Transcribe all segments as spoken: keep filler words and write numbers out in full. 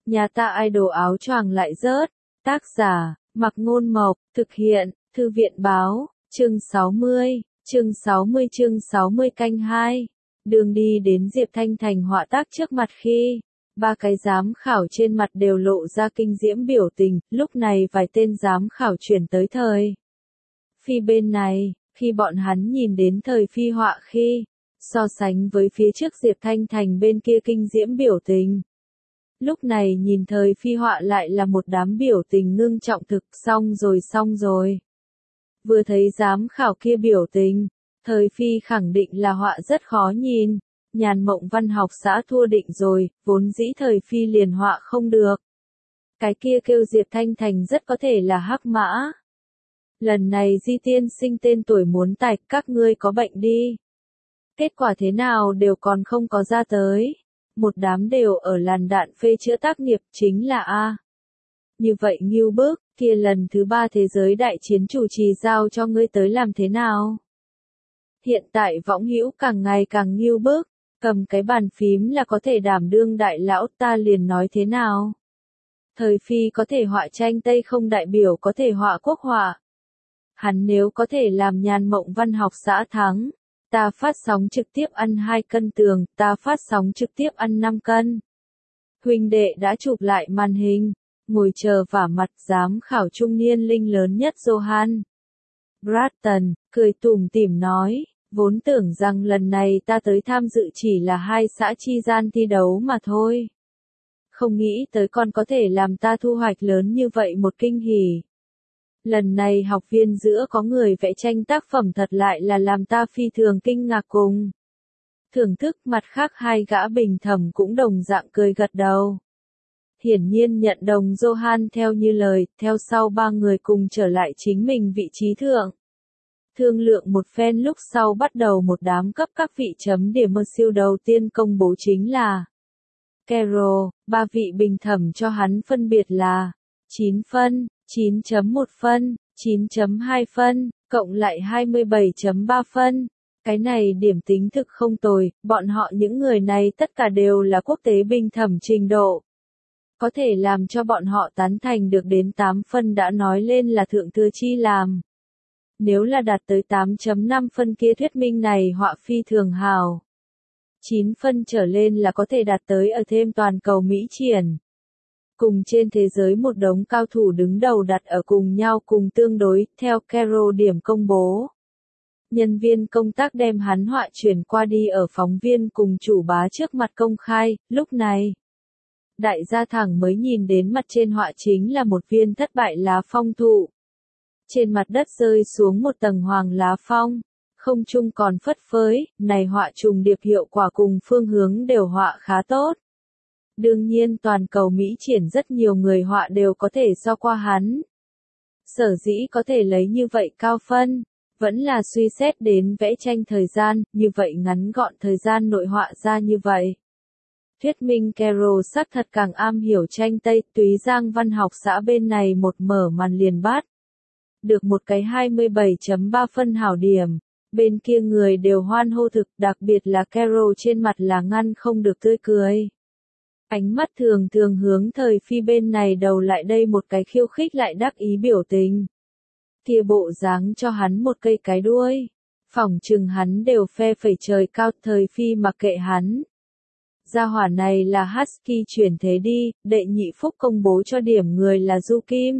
Nhà ta idol áo choàng lại rớt. Tác giả, Mặc Ngôn Mộc, thực hiện, Thư viện Báo, chương sáu mươi, chương sáu mươi chương sáu mươi canh hai. Đường đi đến Diệp Thanh Thành họa tác trước mặt khi ba cái giám khảo trên mặt đều lộ ra kinh diễm biểu tình, lúc này vài tên giám khảo chuyển tới thời Phi bên này, khi bọn hắn nhìn đến thời Phi họa khi so sánh với phía trước Diệp Thanh Thành bên kia kinh diễm biểu tình. Lúc này nhìn thời Phi họa lại là một đám biểu tình ngưng trọng thực, xong rồi xong rồi. Vừa thấy giám khảo kia biểu tình, thời Phi khẳng định là họa rất khó nhìn, Nhàn Mộng văn học xã thua định rồi, vốn dĩ thời Phi liền họa không được. Cái kia kêu Diệp Thanh Thành rất có thể là hắc mã. Lần này Di tiên sinh tên tuổi muốn tạch, các ngươi có bệnh đi. Kết quả thế nào đều còn không có ra tới. Một đám đều ở làn đạn phê chữa tác nghiệp chính là A. Như vậy nghiêu bức, kia lần thứ ba thế giới đại chiến chủ trì giao cho ngươi tới làm thế nào? Hiện tại võng hữu càng ngày càng nghiêu bức, cầm cái bàn phím là có thể đảm đương đại lão, ta liền nói thế nào? Thời Phi có thể họa tranh Tây không đại biểu có thể họa quốc họa. Hắn nếu có thể làm Nhàn Mộng văn học xã thắng, ta phát sóng trực tiếp ăn hai cân tường, ta phát sóng trực tiếp ăn năm cân. Huynh đệ đã chụp lại màn hình, ngồi chờ vả mặt giám khảo trung niên linh lớn nhất Johan Bratton, cười tủm tỉm nói, vốn tưởng rằng lần này ta tới tham dự chỉ là hai xã chi gian thi đấu mà thôi. Không nghĩ tới còn có thể làm ta thu hoạch lớn như vậy một kinh hỉ. Lần này học viên giữa có người vẽ tranh tác phẩm thật lại là làm ta phi thường kinh ngạc cùng. Thưởng thức mặt khác hai gã bình thẩm cũng đồng dạng cười gật đầu. Hiển nhiên nhận đồng Johan theo như lời, theo sau ba người cùng trở lại chính mình vị trí thượng. Thương lượng một phen lúc sau bắt đầu một đám cấp các vị chấm điểm mơ siêu đầu tiên công bố chính là Carol, ba vị bình thẩm cho hắn phân biệt là chín phân, chín chấm một phân, chín chấm hai phân, cộng lại hai mươi bảy chấm ba phân. Cái này điểm tính thực không tồi, bọn họ những người này tất cả đều là quốc tế bình thẩm trình độ. Có thể làm cho bọn họ tán thành được đến tám phân đã nói lên là thượng thừa chi làm. Nếu là đạt tới tám chấm năm phân kia thuyết minh này họa phi thường hào. chín phân trở lên là có thể đạt tới ở thêm toàn cầu Mỹ triển. Cùng trên thế giới một đống cao thủ đứng đầu đặt ở cùng nhau cùng tương đối, theo Carol điểm công bố. Nhân viên công tác đem hắn họa chuyển qua đi ở phóng viên cùng chủ bá trước mặt công khai, lúc này. Đại gia thẳng mới nhìn đến mặt trên họa chính là một viên thất bại lá phong thụ. Trên mặt đất rơi xuống một tầng hoàng lá phong, không trung còn phất phới, này họa trùng điệp hiệu quả cùng phương hướng đều họa khá tốt. Đương nhiên toàn cầu Mỹ triển rất nhiều người họa đều có thể so qua hắn. Sở dĩ có thể lấy như vậy cao phân, vẫn là suy xét đến vẽ tranh thời gian, như vậy ngắn gọn thời gian nội họa ra như vậy. Thuyết minh Carol sắc thật càng am hiểu tranh Tây, Túy Giang văn học xã bên này một mở màn liền bắt. Được một cái hai mươi bảy chấm ba phân hảo điểm, bên kia người đều hoan hô thực, đặc biệt là Carol trên mặt là ngăn không được tươi cười. Ánh mắt thường thường hướng thời Phi bên này đầu lại đây một cái khiêu khích lại đắc ý biểu tình. Kia bộ dáng cho hắn một cây cái đuôi. Phỏng chừng hắn đều phe phẩy trời cao, thời Phi mặc kệ hắn. Gia hỏa này là Husky chuyển thế đi, đệ nhị phúc công bố cho điểm người là Du Kim.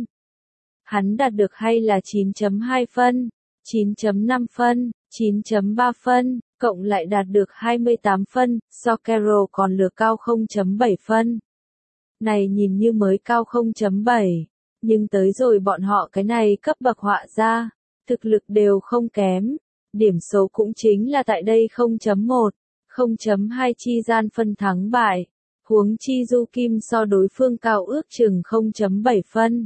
Hắn đạt được hay là chín chấm hai phân, chín chấm năm phân, chín chấm ba phân, cộng lại đạt được hai mươi tám phân, so Carol còn lược cao không chấm bảy phân. Này nhìn như mới cao không chấm bảy, nhưng tới rồi bọn họ cái này cấp bậc họa ra, thực lực đều không kém. Điểm số cũng chính là tại đây không chấm một, không chấm hai chi gian phân thắng bại. Huống chi Du Kim so đối phương cao ước chừng không chấm bảy phân.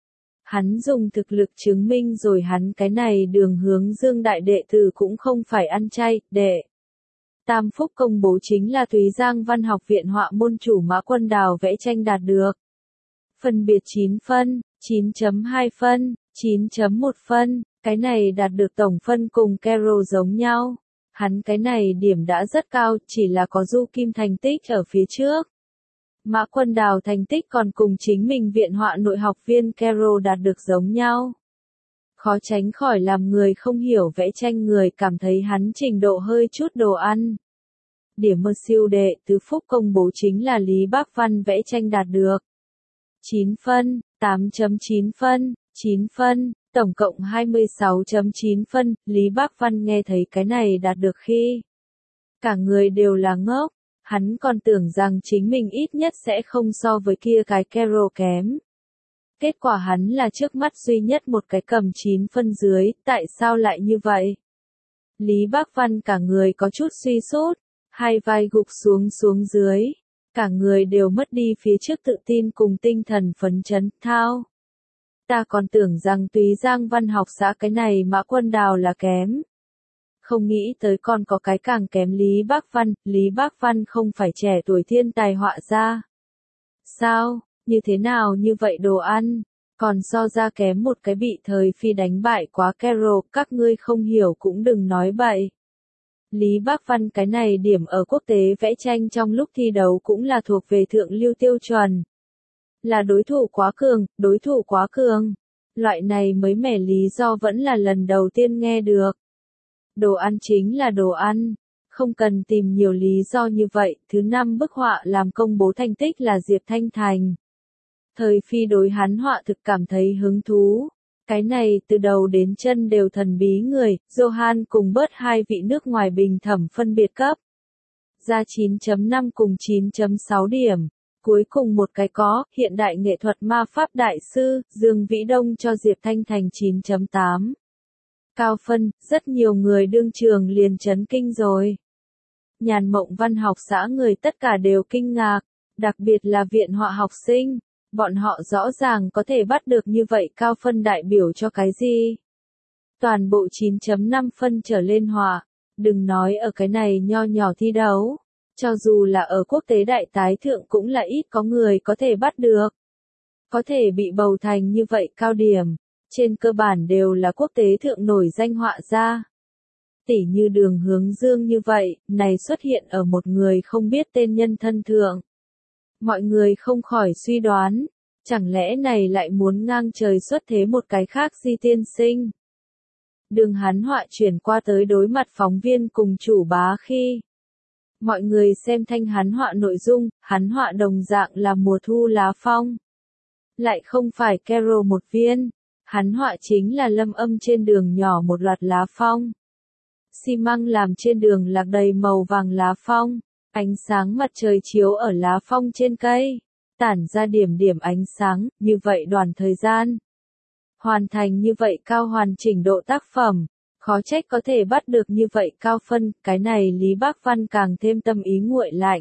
Hắn dùng thực lực chứng minh rồi hắn cái này đường hướng dương đại đệ tử cũng không phải ăn chay, đệ. Tam phúc công bố chính là Túy Giang văn học viện họa môn chủ Mã Quân Đào vẽ tranh đạt được. Phân biệt chín phân, chín chấm hai phân, chín chấm một phân, cái này đạt được tổng phân cùng Carol giống nhau. Hắn cái này điểm đã rất cao, chỉ là có Du Kim thành tích ở phía trước. Mã Quân Đào thành tích còn cùng chính mình viện họa nội học viên Carol đạt được giống nhau. Khó tránh khỏi làm người không hiểu vẽ tranh người cảm thấy hắn trình độ hơi chút đồ ăn. Điểm mơ siêu đệ tứ phúc công bố chính là Lý Bác Văn vẽ tranh đạt được chín phân, tám chấm chín phân, chín phân, tổng cộng hai mươi sáu chấm chín phân, Lý Bác Văn nghe thấy cái này đạt được khi cả người đều là ngốc, hắn còn tưởng rằng chính mình ít nhất sẽ không so với kia cái Carol kém. Kết quả hắn là trước mắt duy nhất một cái cầm chín phân dưới, tại sao lại như vậy? Lý Bác Văn cả người có chút suy sút, hai vai gục xuống xuống dưới, cả người đều mất đi phía trước tự tin cùng tinh thần phấn chấn, thao. Ta còn tưởng rằng Túy Giang Văn học xã cái này Mã Quân Đào là kém. Không nghĩ tới còn có cái càng kém Lý Bác Văn, Lý Bác Văn không phải trẻ tuổi thiên tài họa ra. Sao, như thế nào như vậy đồ ăn, còn so ra kém một cái bị thời phi đánh bại quá Carol, các ngươi không hiểu cũng đừng nói bậy. Lý Bác Văn cái này điểm ở quốc tế vẽ tranh trong lúc thi đấu cũng là thuộc về thượng lưu tiêu chuẩn. Là đối thủ quá cường, đối thủ quá cường. Loại này mới mẻ lý do vẫn là lần đầu tiên nghe được. Đồ ăn chính là đồ ăn. Không cần tìm nhiều lý do như vậy. Thứ năm bức họa làm công bố thành tích là Diệp Thanh Thành. Thời phi đối hắn họa thực cảm thấy hứng thú. Cái này từ đầu đến chân đều thần bí người, Johan cùng bớt hai vị nước ngoài bình thẩm phân biệt cấp. Ra chín chấm năm cùng chín chấm sáu điểm. Cuối cùng một cái có, hiện đại nghệ thuật ma pháp đại sư, Dương Vĩ Đông cho Diệp Thanh Thành chín chấm tám. Cao phân, rất nhiều người đương trường liền chấn kinh rồi. Nhàn Mộng Văn học xã người tất cả đều kinh ngạc, đặc biệt là viện họa học sinh. Bọn họ rõ ràng có thể bắt được như vậy cao phân đại biểu cho cái gì? Toàn bộ chín chấm năm phân trở lên họa, đừng nói ở cái này nho nhỏ thi đấu. Cho dù là ở quốc tế đại tái thượng cũng là ít có người có thể bắt được. Có thể bị bầu thành như vậy cao điểm, trên cơ bản đều là quốc tế thượng nổi danh họa gia. Tỉ như Đường Hướng Dương như vậy, này xuất hiện ở một người không biết tên nhân thân thượng. Mọi người không khỏi suy đoán, chẳng lẽ này lại muốn ngang trời xuất thế một cái khác Di tiên sinh. Đường hắn họa chuyển qua tới đối mặt phóng viên cùng chủ bá khi. Mọi người xem thanh hắn họa nội dung, hắn họa đồng dạng là mùa thu lá phong. Lại không phải Carol một viên, hắn họa chính là lâm âm trên đường nhỏ một loạt lá phong. Xi măng làm trên đường lạc đầy màu vàng lá phong, ánh sáng mặt trời chiếu ở lá phong trên cây, tản ra điểm điểm ánh sáng, như vậy đoạn thời gian. Hoàn thành như vậy cao hoàn chỉnh độ tác phẩm. Khó trách có thể bắt được như vậy cao phân, cái này Lý Bác Văn càng thêm tâm ý nguội lạnh.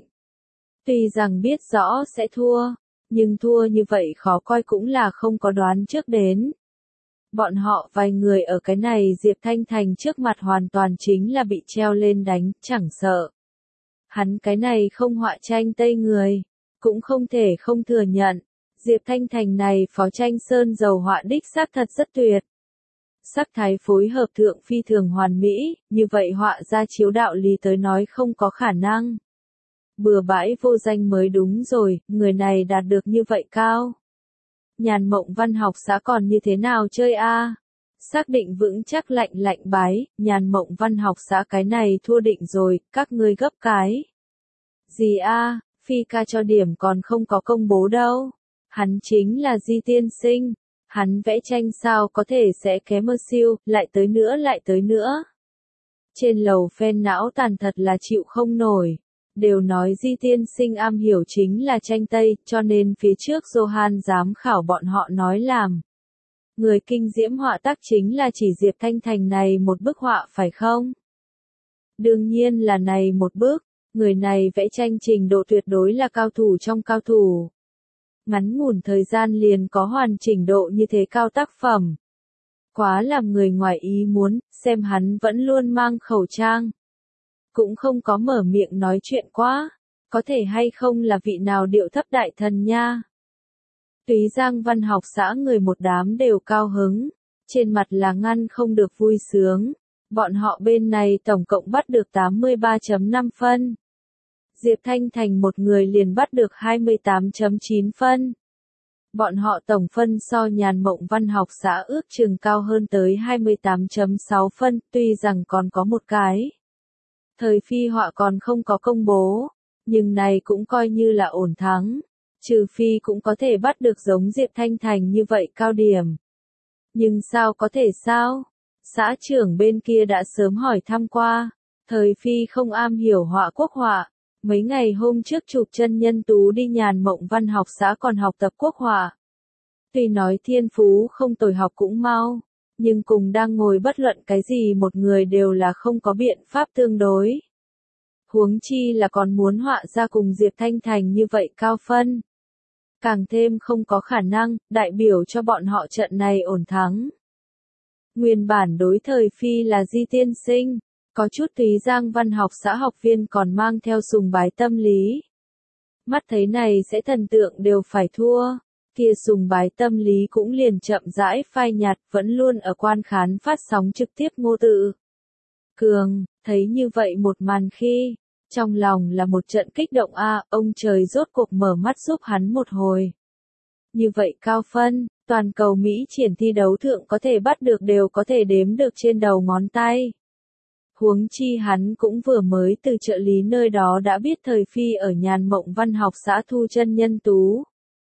Tuy rằng biết rõ sẽ thua, nhưng thua như vậy khó coi cũng là không có đoán trước đến. Bọn họ vài người ở cái này Diệp Thanh Thành trước mặt hoàn toàn chính là bị treo lên đánh, chẳng sợ. Hắn cái này không họa tranh Tây người, cũng không thể không thừa nhận. Diệp Thanh Thành này phó tranh sơn dầu họa đích xác thật rất tuyệt. Sắc thái phối hợp thượng phi thường hoàn mỹ, như vậy họa ra chiếu đạo lý tới nói không có khả năng. Bừa bãi vô danh mới đúng rồi, người này đạt được như vậy cao. Nhàn Mộng Văn học xã còn như thế nào chơi a? Xác định vững chắc lạnh lạnh bái, Nhàn Mộng Văn học xã cái này thua định rồi, các ngươi gấp cái. Gì a, phi ca cho điểm còn không có công bố đâu. Hắn chính là Di tiên sinh. Hắn vẽ tranh sao có thể sẽ kém mơ siêu, lại tới nữa lại tới nữa. Trên lầu fan não tàn thật là chịu không nổi. Đều nói Di tiên sinh am hiểu chính là tranh Tây, cho nên phía trước Johan giám khảo bọn họ nói làm. Người kinh diễm họa tác chính là chỉ Diệp Thanh Thành này một bức họa phải không? Đương nhiên là này một bức, người này vẽ tranh trình độ tuyệt đối là cao thủ trong cao thủ. Ngắn ngủn thời gian liền có hoàn chỉnh độ như thế cao tác phẩm. Quá làm người ngoài ý muốn, xem hắn vẫn luôn mang khẩu trang. Cũng không có mở miệng nói chuyện quá, có thể hay không là vị nào điệu thấp đại thần nha. Túy Giang Văn học xã người một đám đều cao hứng, trên mặt là ngăn không được vui sướng. Bọn họ bên này tổng cộng bắt được tám mươi ba chấm năm phân. Diệp Thanh Thành một người liền bắt được hai mươi tám phẩy chín phân. Bọn họ tổng phân so Nhàn Mộng Văn học xã ước chừng cao hơn tới hai mươi tám phẩy sáu phân, tuy rằng còn có một cái. Thời phi họa còn không có công bố, nhưng này cũng coi như là ổn thắng, trừ phi cũng có thể bắt được giống Diệp Thanh Thành như vậy cao điểm. Nhưng sao có thể sao? Xã trưởng bên kia đã sớm hỏi thăm qua, thời phi không am hiểu họa quốc họa, mấy ngày hôm trước chụp chân nhân tú đi Nhàn Mộng Văn học xã còn học tập quốc họa. Tuy nói thiên phú không tồi học cũng mau, nhưng cùng đang ngồi bất luận cái gì một người đều là không có biện pháp tương đối. Huống chi là còn muốn họa ra cùng Diệp Thanh Thành như vậy cao phân. Càng thêm không có khả năng, đại biểu cho bọn họ trận này ổn thắng. Nguyên bản đối thời phi là Di tiên sinh, có chút Túy Giang Văn học xã học viên còn mang theo sùng bái tâm lý. Mắt thấy này sẽ thần tượng đều phải thua, kia sùng bái tâm lý cũng liền chậm rãi phai nhạt, vẫn luôn ở quan khán phát sóng trực tiếp Ngô Tự Cường, thấy như vậy một màn khi, trong lòng là một trận kích động a, à, ông trời rốt cuộc mở mắt giúp hắn một hồi. Như vậy cao phân, toàn cầu Mỹ triển thi đấu thượng có thể bắt được đều có thể đếm được trên đầu ngón tay. Huống chi hắn cũng vừa mới từ trợ lý nơi đó đã biết thời phi ở Nhàn Mộng Văn học xã thu chân nhân tú.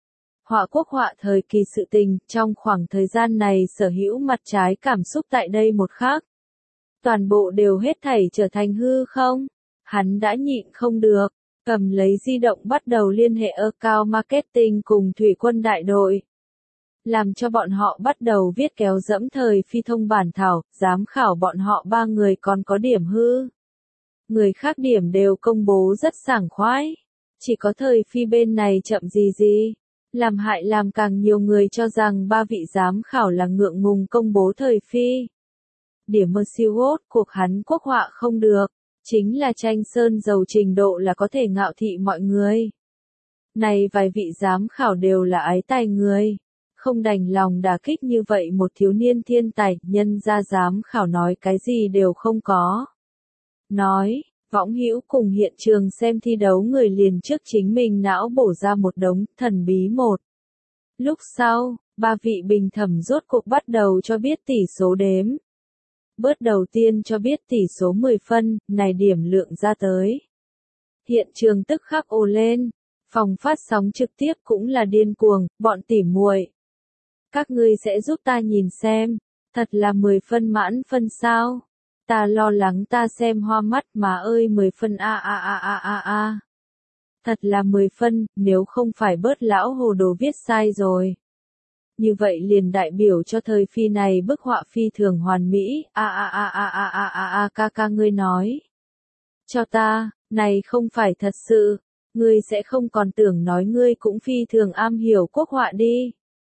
Họa quốc họa thời kỳ sự tình, trong khoảng thời gian này sở hữu mặt trái cảm xúc tại đây một khắc. Toàn bộ đều hết thảy trở thành hư không? Hắn đã nhịn không được, cầm lấy di động bắt đầu liên hệ account marketing cùng thủy quân đại đội. Làm cho bọn họ bắt đầu viết kéo dẫm thời phi thông bản thảo, giám khảo bọn họ ba người còn có điểm hư. Người khác điểm đều công bố rất sảng khoái. Chỉ có thời phi bên này chậm gì gì. Làm hại làm càng nhiều người cho rằng ba vị giám khảo là ngượng ngùng công bố thời phi. Điểm mơ siêu hốt cuộc hắn quốc họa không được. Chính là tranh sơn dầu trình độ là có thể ngạo thị mọi người. Này vài vị giám khảo đều là ái tài người. Không đành lòng đả kích như vậy một thiếu niên thiên tài, nhân ra giám khảo nói cái gì đều không có. Nói, võng hữu cùng hiện trường xem thi đấu người liền trước chính mình não bổ ra một đống thần bí một. Lúc sau, ba vị bình thẩm rốt cuộc bắt đầu cho biết tỷ số đếm. Bớt đầu tiên cho biết tỷ số mười phân, này điểm lượng ra tới. Hiện trường tức khắc ồ lên, phòng phát sóng trực tiếp cũng là điên cuồng, bọn tỉ muội. Các ngươi sẽ giúp ta nhìn xem, thật là mười phân mãn phân sao? Ta lo lắng ta xem hoa mắt mà ơi mười phân a a a a a a. Thật là mười phân, nếu không phải bớt lão hồ đồ viết sai rồi. Như vậy liền đại biểu cho thời phi này bức họa phi thường hoàn mỹ, a a a a a a a a ca ca ngươi nói. Cho ta, này không phải thật sự, ngươi sẽ không còn tưởng nói ngươi cũng phi thường am hiểu quốc họa đi.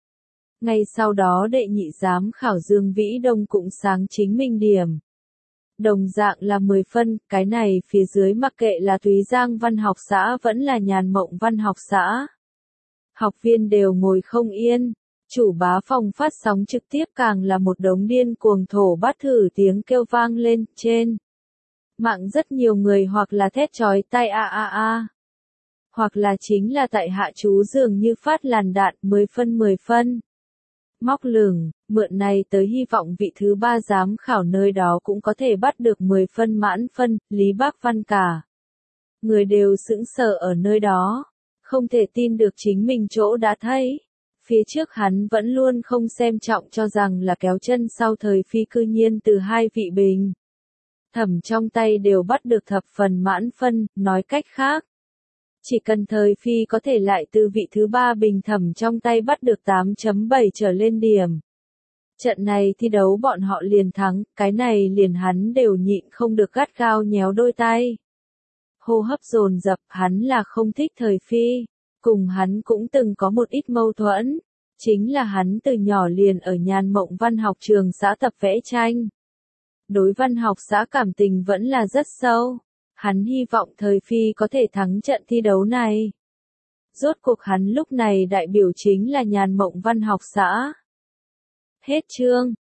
Ngay sau đó đệ nhị giám khảo Dương Vĩ Đông cũng sáng chính minh điểm. Đồng dạng là mười phân, cái này phía dưới mặc kệ là Túy Giang Văn học xã vẫn là Nhàn Mộng Văn học xã. Học viên đều ngồi không yên, chủ bá phòng phát sóng trực tiếp càng là một đống điên cuồng thổ bát thử tiếng kêu vang lên, trên. Mạng rất nhiều người hoặc là thét chói tai a a a. Hoặc là chính là tại hạ chú dường như phát làn đạn mười phân mười phân. Móc lửng, mượn này tới hy vọng vị thứ ba giám khảo nơi đó cũng có thể bắt được mười phân mãn phân, Lý Bác Văn cả. Người đều sững sờ ở nơi đó, không thể tin được chính mình chỗ đã thấy. Phía trước hắn vẫn luôn không xem trọng cho rằng là kéo chân sau thời phi cư nhiên từ hai vị bình. Thẩm trong tay đều bắt được thập phần mãn phân, nói cách khác. Chỉ cần thời phi có thể lại từ vị thứ ba bình thẩm trong tay bắt được tám phẩy bảy trở lên điểm. Trận này thi đấu bọn họ liền thắng, cái này liền hắn đều nhịn không được gắt gao nhéo đôi tay. Hô hấp dồn dập, hắn là không thích thời phi, cùng hắn cũng từng có một ít mâu thuẫn, chính là hắn từ nhỏ liền ở Nhàn Mộng Văn học trường xã tập vẽ tranh. Đối văn học xã cảm tình vẫn là rất sâu. Hắn hy vọng thời phi có thể thắng trận thi đấu này. Rốt cuộc hắn lúc này đại biểu chính là Nhàn Mộng Văn học xã. Hết chương.